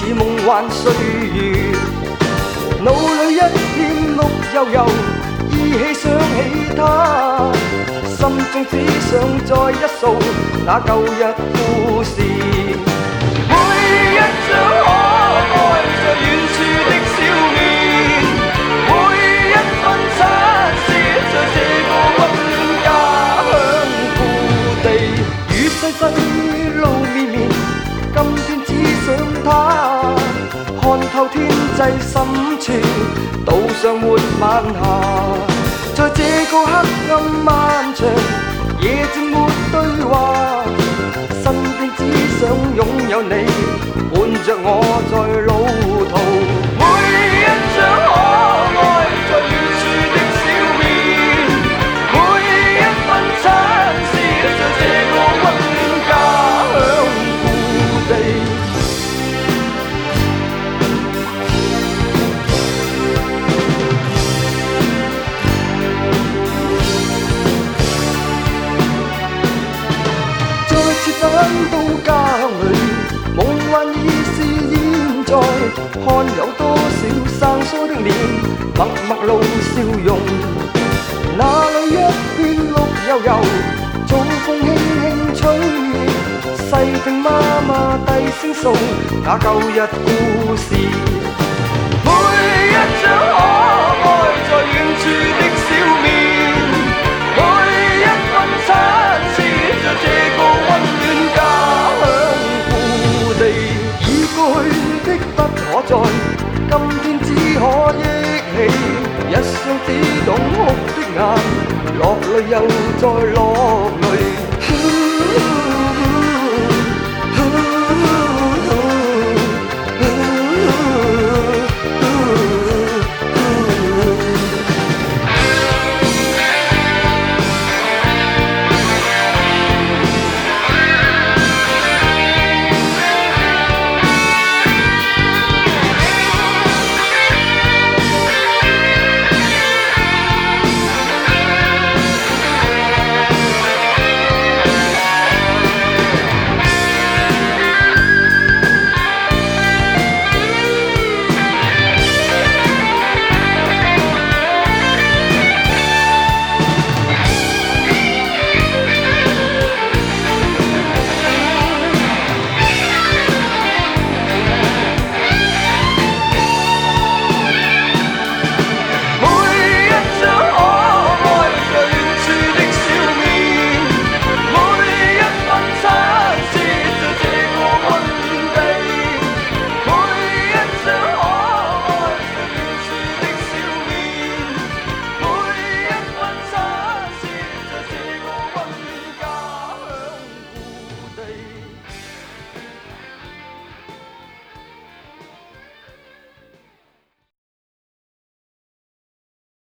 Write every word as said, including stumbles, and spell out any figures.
似夢幻歲月，腦裏一片綠油油，依稀想起他，心中只想再一掃那舊日故事。每一張可愛在遠處的笑面，每一分親切在這個溫暖家鄉故地。與世世路綿綿，今天只想他，看透天際深處，道上沒晚霞。在這個黑暗漫長，夜靜沒對話，身邊只想擁有你，伴着我在路途。每一張可愛在遠處的笑面，每一分親切在這個溫暖家鄉故地。返到家鄉裏，夢幻已是現在。看有多少生疏的臉，默默露笑容。那裏一片綠油油，早風輕輕吹。細聽媽媽低聲訴那舊日故事。每一張可愛在遠處的笑面，每一分親切在這個溫暖家鄉故地。已過去的不可再，今天只可憶起，一雙只懂哭的眼，落淚又再落淚。